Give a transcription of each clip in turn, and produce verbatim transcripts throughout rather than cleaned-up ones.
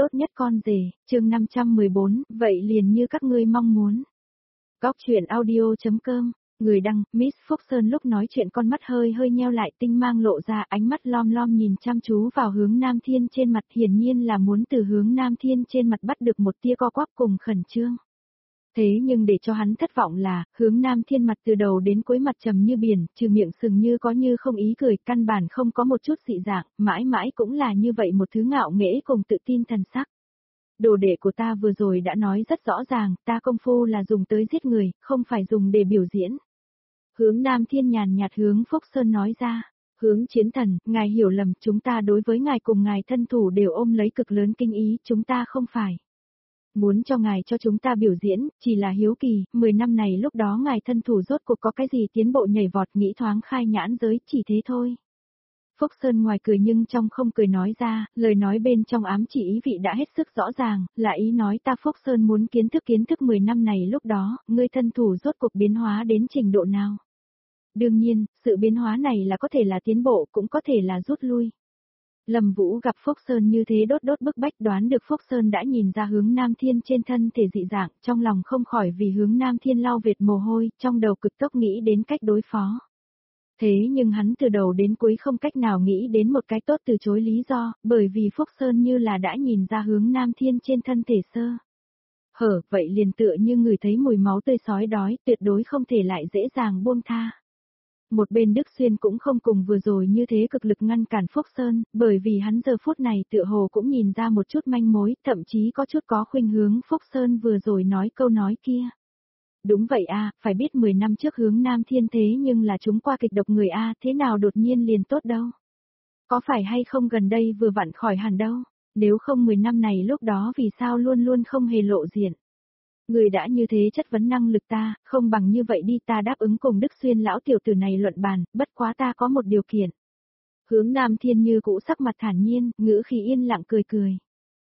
tốt nhất con rể, chương năm trăm mười bốn, vậy liền như các ngươi mong muốn. Góc truyện audio.com, người đăng, Miss Phúc Sơn lúc nói chuyện con mắt hơi hơi nheo lại tinh mang lộ ra ánh mắt lom lom nhìn chăm chú vào hướng Nam Thiên trên mặt hiển nhiên là muốn từ hướng Nam Thiên trên mặt bắt được một tia co quắp cùng khẩn trương. Thế nhưng để cho hắn thất vọng là, hướng Nam Thiên mặt từ đầu đến cuối mặt trầm như biển, trừ miệng sừng như có như không ý cười, căn bản không có một chút dị dạng, mãi mãi cũng là như vậy một thứ ngạo nghễ cùng tự tin thần sắc. Đồ đệ của ta vừa rồi đã nói rất rõ ràng, ta công phu là dùng tới giết người, không phải dùng để biểu diễn. Hướng Nam Thiên nhàn nhạt hướng Phúc Sơn nói ra, hướng chiến thần, ngài hiểu lầm, chúng ta đối với ngài cùng ngài thân thủ đều ôm lấy cực lớn kinh ý, chúng ta không phải. Muốn cho ngài cho chúng ta biểu diễn, chỉ là hiếu kỳ, mười năm này lúc đó ngài thân thủ rốt cuộc có cái gì tiến bộ nhảy vọt nghĩ thoáng khai nhãn giới, chỉ thế thôi. Phúc Sơn ngoài cười nhưng trong không cười nói ra, lời nói bên trong ám chỉ ý vị đã hết sức rõ ràng, là ý nói ta Phúc Sơn muốn kiến thức kiến thức mười năm này lúc đó, ngươi thân thủ rốt cuộc biến hóa đến trình độ nào. Đương nhiên, sự biến hóa này là có thể là tiến bộ cũng có thể là rút lui. Lâm Vũ gặp Phúc Sơn như thế đốt đốt bức bách đoán được Phúc Sơn đã nhìn ra hướng Nam Thiên trên thân thể dị dạng, trong lòng không khỏi vì hướng Nam Thiên lau vệt mồ hôi, trong đầu cực tốc nghĩ đến cách đối phó. Thế nhưng hắn từ đầu đến cuối không cách nào nghĩ đến một cái tốt từ chối lý do, bởi vì Phúc Sơn như là đã nhìn ra hướng Nam Thiên trên thân thể sơ. Hở, vậy liền tựa như người thấy mùi máu tươi sói đói, tuyệt đối không thể lại dễ dàng buông tha. Một bên Đức Xuyên cũng không cùng vừa rồi như thế cực lực ngăn cản Phúc Sơn, bởi vì hắn giờ phút này tựa hồ cũng nhìn ra một chút manh mối, thậm chí có chút có khuynh hướng Phúc Sơn vừa rồi nói câu nói kia. Đúng vậy a, phải biết mười năm trước hướng Nam Thiên thế nhưng là chúng qua kịch độc người a, thế nào đột nhiên liền tốt đâu. Có phải hay không gần đây vừa vặn khỏi hẳn đâu, nếu không mười năm này lúc đó vì sao luôn luôn không hề lộ diện. Người đã như thế chất vấn năng lực ta, không bằng như vậy đi ta đáp ứng cùng Đức Xuyên lão tiểu tử này luận bàn, bất quá ta có một điều kiện. Hướng Nam Thiên như cũ sắc mặt thản nhiên, ngữ khí yên lặng cười cười.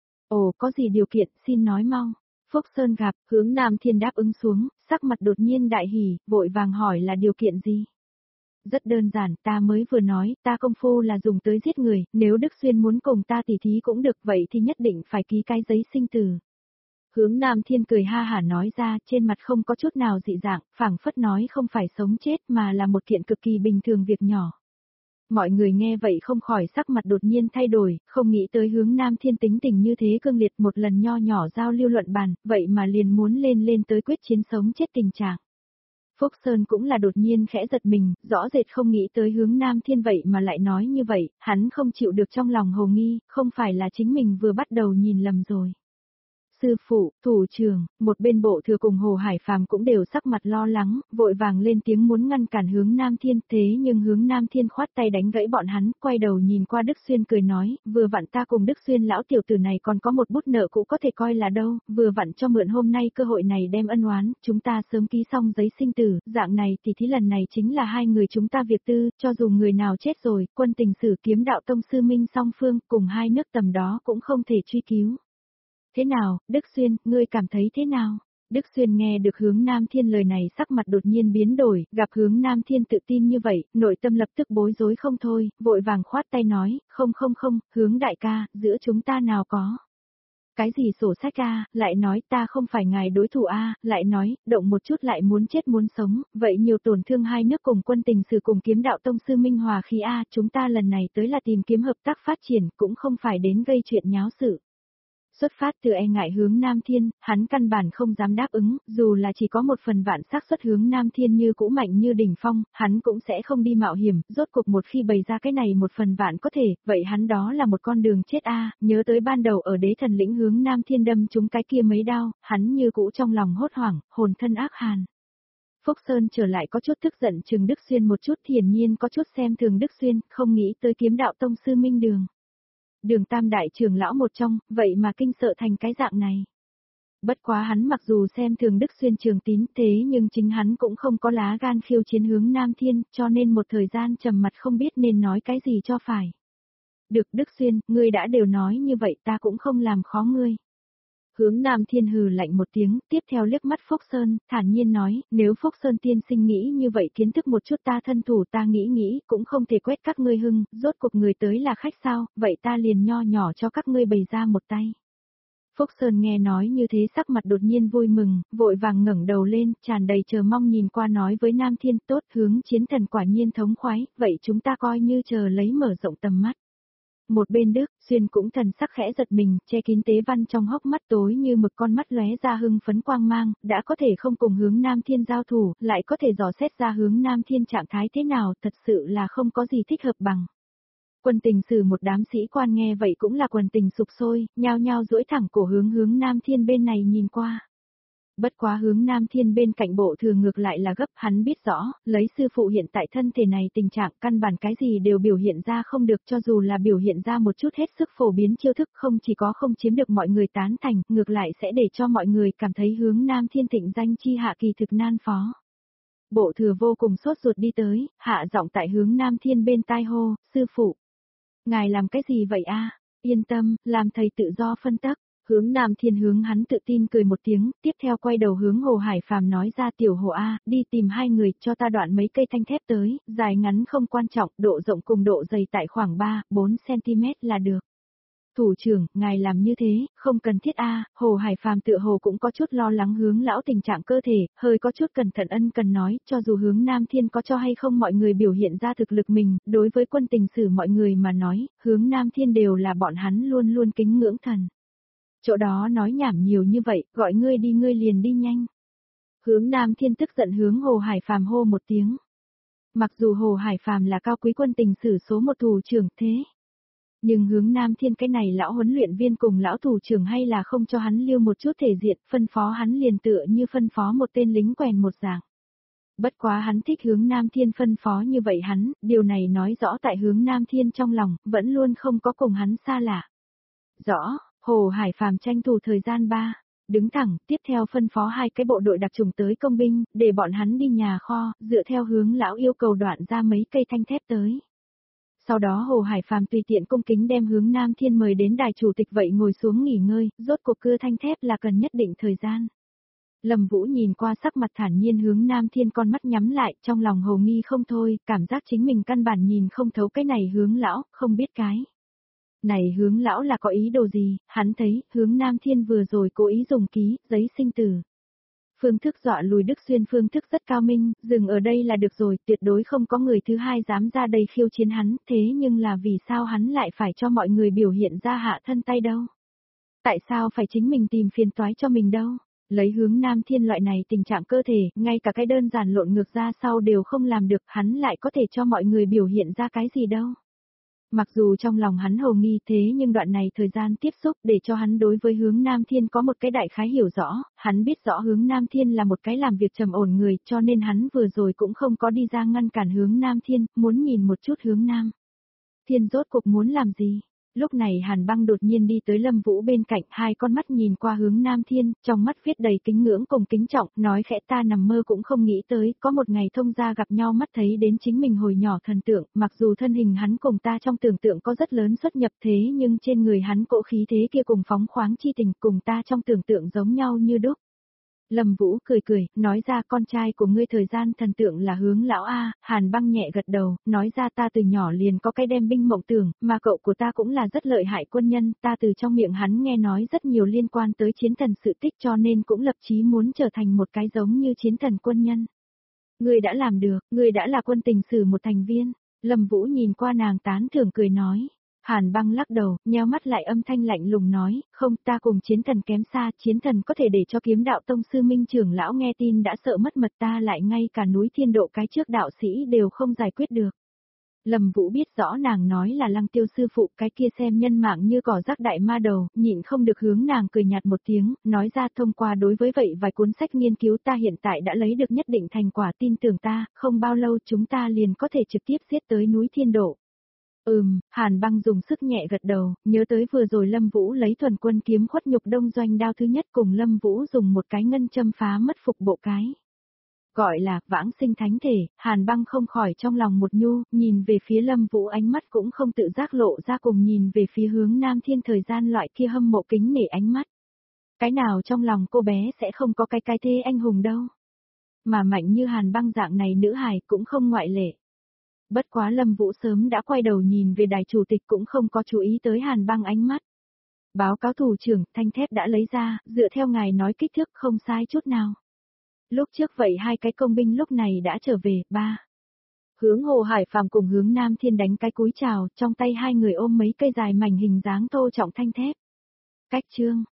Ồ, có gì điều kiện, xin nói mau. Phúc Sơn gặp, hướng Nam Thiên đáp ứng xuống, sắc mặt đột nhiên đại hỉ, vội vàng hỏi là điều kiện gì. Rất đơn giản, ta mới vừa nói, ta công phu là dùng tới giết người, nếu Đức Xuyên muốn cùng ta tỉ thí cũng được vậy thì nhất định phải ký cái giấy sinh tử. Hướng Nam Thiên cười ha hả nói ra, trên mặt không có chút nào dị dạng, phảng phất nói không phải sống chết mà là một kiện cực kỳ bình thường việc nhỏ. Mọi người nghe vậy không khỏi sắc mặt đột nhiên thay đổi, không nghĩ tới hướng Nam Thiên tính tình như thế cương liệt một lần nho nhỏ giao lưu luận bàn, vậy mà liền muốn lên lên tới quyết chiến sống chết tình trạng. Phúc Sơn cũng là đột nhiên khẽ giật mình, rõ rệt không nghĩ tới hướng Nam Thiên vậy mà lại nói như vậy, hắn không chịu được trong lòng hồ nghi, không phải là chính mình vừa bắt đầu nhìn lầm rồi. Sư phụ, thủ trưởng, một bên bộ thừa cùng Hồ Hải Phàm cũng đều sắc mặt lo lắng, vội vàng lên tiếng muốn ngăn cản hướng Nam Thiên, thế nhưng hướng Nam Thiên khoát tay đánh gãy bọn hắn, quay đầu nhìn qua Đức Xuyên cười nói, vừa vặn ta cùng Đức Xuyên lão tiểu tử này còn có một bút nợ cũ có thể coi là đâu, vừa vặn cho mượn hôm nay cơ hội này đem ân oán, chúng ta sớm ký xong giấy sinh tử, dạng này thì thí lần này chính là hai người chúng ta việc tư, cho dù người nào chết rồi, quân tình sử kiếm đạo tông sư minh song phương, cùng hai nước tầm đó cũng không thể truy cứu. Thế nào, Đức Xuyên, ngươi cảm thấy thế nào? Đức Xuyên nghe được hướng Nam Thiên lời này sắc mặt đột nhiên biến đổi, gặp hướng Nam Thiên tự tin như vậy, nội tâm lập tức bối rối không thôi, vội vàng khoát tay nói, không không không, hướng đại ca, giữa chúng ta nào có. Cái gì sổ sách a, lại nói ta không phải ngài đối thủ a, lại nói, động một chút lại muốn chết muốn sống, vậy nhiều tổn thương hai nước cùng quân tình sử cùng kiếm đạo tông sư minh hòa khí a, chúng ta lần này tới là tìm kiếm hợp tác phát triển, cũng không phải đến gây chuyện nháo sự. Xuất phát từ e ngại hướng Nam Thiên, hắn căn bản không dám đáp ứng, dù là chỉ có một phần vạn xác suất hướng Nam Thiên như cũ mạnh như đỉnh phong, hắn cũng sẽ không đi mạo hiểm, rốt cuộc một khi bày ra cái này một phần vạn có thể, vậy hắn đó là một con đường chết a. Nhớ tới ban đầu ở đế thần lĩnh hướng Nam Thiên đâm chúng cái kia mấy đao, hắn như cũ trong lòng hốt hoảng, hồn thân ác hàn. Phúc Sơn trở lại có chút tức giận chừng Đức Xuyên một chút hiển nhiên có chút xem thường Đức Xuyên, không nghĩ tới kiếm đạo tông sư minh đường. Đường tam đại trưởng lão một trong, vậy mà kinh sợ thành cái dạng này. Bất quá hắn mặc dù xem thường Đức Xuyên trường tín thế nhưng chính hắn cũng không có lá gan khiêu chiến hướng Nam Thiên, cho nên một thời gian trầm mặt không biết nên nói cái gì cho phải. Được Đức Xuyên, ngươi đã đều nói như vậy ta cũng không làm khó ngươi. Hướng Nam Thiên hừ lạnh một tiếng, tiếp theo liếc mắt Phúc Sơn, thản nhiên nói, nếu Phúc Sơn tiên sinh nghĩ như vậy kiến thức một chút ta thân thủ ta nghĩ nghĩ, cũng không thể quét các ngươi hưng, rốt cuộc người tới là khách sao, vậy ta liền nho nhỏ cho các ngươi bày ra một tay. Phúc Sơn nghe nói như thế sắc mặt đột nhiên vui mừng, vội vàng ngẩng đầu lên, tràn đầy chờ mong nhìn qua nói với Nam Thiên tốt hướng chiến thần quả nhiên thống khoái, vậy chúng ta coi như chờ lấy mở rộng tầm mắt. Một bên Đức, Xuyên cũng thần sắc khẽ giật mình, che kín tế văn trong hốc mắt tối như mực con mắt lóe ra hưng phấn quang mang, đã có thể không cùng hướng Nam Thiên giao thủ, lại có thể dò xét ra hướng Nam Thiên trạng thái thế nào, thật sự là không có gì thích hợp bằng. Quân tình sử một đám sĩ quan nghe vậy cũng là quần tình sục sôi, nhao nhao duỗi thẳng cổ hướng hướng Nam Thiên bên này nhìn qua. Bất quá hướng Nam Thiên bên cạnh bộ thừa ngược lại là gấp, hắn biết rõ, lấy sư phụ hiện tại thân thể này tình trạng căn bản cái gì đều biểu hiện ra không được, cho dù là biểu hiện ra một chút hết sức phổ biến chiêu thức không chỉ có không chiếm được mọi người tán thành, ngược lại sẽ để cho mọi người cảm thấy hướng Nam Thiên thịnh danh chi hạ kỳ thực nan phó. Bộ thừa vô cùng sốt ruột đi tới, hạ giọng tại hướng Nam Thiên bên tai hô, sư phụ. Ngài làm cái gì vậy a? Yên tâm, làm thầy tự do phân tắc. Hướng Nam Thiên hướng hắn tự tin cười một tiếng, tiếp theo quay đầu hướng Hồ Hải Phàm nói ra tiểu Hồ A, đi tìm hai người cho ta đoạn mấy cây thanh thép tới, dài ngắn không quan trọng, độ rộng cùng độ dày tại khoảng ba, bốn xăng-ti-mét là được. Thủ trưởng, ngài làm như thế, không cần thiết a. Hồ Hải Phàm tựa hồ cũng có chút lo lắng hướng lão tình trạng cơ thể, hơi có chút cẩn thận ân cần nói, cho dù hướng Nam Thiên có cho hay không mọi người biểu hiện ra thực lực mình, đối với quân tình sử mọi người mà nói, hướng Nam Thiên đều là bọn hắn luôn luôn kính ngưỡng thần. Chỗ đó nói nhảm nhiều như vậy, gọi ngươi đi ngươi liền đi nhanh. Hướng Nam Thiên tức giận hướng Hồ Hải Phàm hô một tiếng. Mặc dù Hồ Hải Phàm là cao quý quân tình sử số một thủ trưởng thế. Nhưng hướng Nam Thiên cái này lão huấn luyện viên cùng lão thủ trưởng hay là không cho hắn lưu một chút thể diện, phân phó hắn liền tựa như phân phó một tên lính quèn một dạng. Bất quá hắn thích hướng Nam Thiên phân phó như vậy hắn, điều này nói rõ tại hướng Nam Thiên trong lòng, vẫn luôn không có cùng hắn xa lạ. Rõ. Hồ Hải Phàm tranh thủ thời gian ba, đứng thẳng, tiếp theo phân phó hai cái bộ đội đặc trùng tới công binh, để bọn hắn đi nhà kho, dựa theo hướng lão yêu cầu đoạn ra mấy cây thanh thép tới. Sau đó Hồ Hải Phàm tùy tiện cung kính đem hướng Nam Thiên mời đến đài chủ tịch vậy ngồi xuống nghỉ ngơi, rốt cuộc cưa thanh thép là cần nhất định thời gian. Lâm Vũ nhìn qua sắc mặt thản nhiên hướng Nam Thiên con mắt nhắm lại, trong lòng hồ nghi không thôi, cảm giác chính mình căn bản nhìn không thấu cái này hướng lão, không biết cái. Này hướng lão là có ý đồ gì, hắn thấy, hướng Nam Thiên vừa rồi cố ý dùng ký, giấy sinh tử. Phương thức dọa lùi Đức Xuyên phương thức rất cao minh, dừng ở đây là được rồi, tuyệt đối không có người thứ hai dám ra đây khiêu chiến hắn, thế nhưng là vì sao hắn lại phải cho mọi người biểu hiện ra hạ thân tay đâu? Tại sao phải chính mình tìm phiền toái cho mình đâu? Lấy hướng Nam Thiên loại này tình trạng cơ thể, ngay cả cái đơn giản lộn ngược ra sau đều không làm được, hắn lại có thể cho mọi người biểu hiện ra cái gì đâu? Mặc dù trong lòng hắn hồ nghi thế nhưng đoạn này thời gian tiếp xúc để cho hắn đối với hướng Nam Thiên có một cái đại khái hiểu rõ, hắn biết rõ hướng Nam Thiên là một cái làm việc trầm ổn người cho nên hắn vừa rồi cũng không có đi ra ngăn cản hướng Nam Thiên, muốn nhìn một chút hướng Nam Thiên rốt cuộc muốn làm gì. Lúc này Hàn Băng đột nhiên đi tới Lâm Vũ bên cạnh, hai con mắt nhìn qua hướng Nam Thiên, trong mắt viết đầy kính ngưỡng cùng kính trọng, nói khẽ ta nằm mơ cũng không nghĩ tới, có một ngày thông gia gặp nhau mắt thấy đến chính mình hồi nhỏ thần tượng, mặc dù thân hình hắn cùng ta trong tưởng tượng có rất lớn xuất nhập thế nhưng trên người hắn cỗ khí thế kia cùng phóng khoáng chi tình cùng ta trong tưởng tượng giống nhau như đúc. Lâm Vũ cười cười, nói ra con trai của ngươi thời gian thần tượng là hướng lão A, Hàn Băng nhẹ gật đầu, nói ra ta từ nhỏ liền có cái đem binh mộng tưởng, mà cậu của ta cũng là rất lợi hại quân nhân, ta từ trong miệng hắn nghe nói rất nhiều liên quan tới chiến thần sự tích cho nên cũng lập chí muốn trở thành một cái giống như chiến thần quân nhân. Ngươi đã làm được, ngươi đã là quân tình sử một thành viên. Lâm Vũ nhìn qua nàng tán thưởng cười nói. Hàn Băng lắc đầu, nheo mắt lại âm thanh lạnh lùng nói, không ta cùng chiến thần kém xa, chiến thần có thể để cho kiếm đạo tông sư minh trưởng lão nghe tin đã sợ mất mật ta lại ngay cả núi thiên độ cái trước đạo sĩ đều không giải quyết được. Lâm Vũ biết rõ nàng nói là Lăng Tiêu sư phụ, cái kia xem nhân mạng như cỏ rác đại ma đầu, nhịn không được hướng nàng cười nhạt một tiếng, nói ra thông qua đối với vậy vài cuốn sách nghiên cứu ta hiện tại đã lấy được nhất định thành quả, tin tưởng ta, không bao lâu chúng ta liền có thể trực tiếp giết tới núi thiên độ. Ừm, Hàn Băng dùng sức nhẹ gật đầu, nhớ tới vừa rồi Lâm Vũ lấy thuần quân kiếm khuất nhục đông doanh đao thứ nhất cùng Lâm Vũ dùng một cái ngân châm phá mất phục bộ cái. Gọi là vãng sinh thánh thể, Hàn Băng không khỏi trong lòng một nhu, nhìn về phía Lâm Vũ ánh mắt cũng không tự giác lộ ra cùng nhìn về phía hướng Nam Thiên thời gian loại kia hâm mộ kính nể ánh mắt. Cái nào trong lòng cô bé sẽ không có cái cái thê anh hùng đâu. Mà mạnh như Hàn Băng dạng này nữ hài cũng không ngoại lệ. Bất quá Lâm Vũ sớm đã quay đầu nhìn về đài chủ tịch cũng không có chú ý tới Hàn Băng ánh mắt. Báo cáo thủ trưởng, thanh thép đã lấy ra, dựa theo ngài nói kích thước không sai chút nào. Lúc trước vậy hai cái công binh lúc này đã trở về, ba. Hướng Hồ Hải Phàm cùng hướng Nam Thiên đánh cái cúi chào, trong tay hai người ôm mấy cây dài mảnh hình dáng tô trọng thanh thép. Cách chương.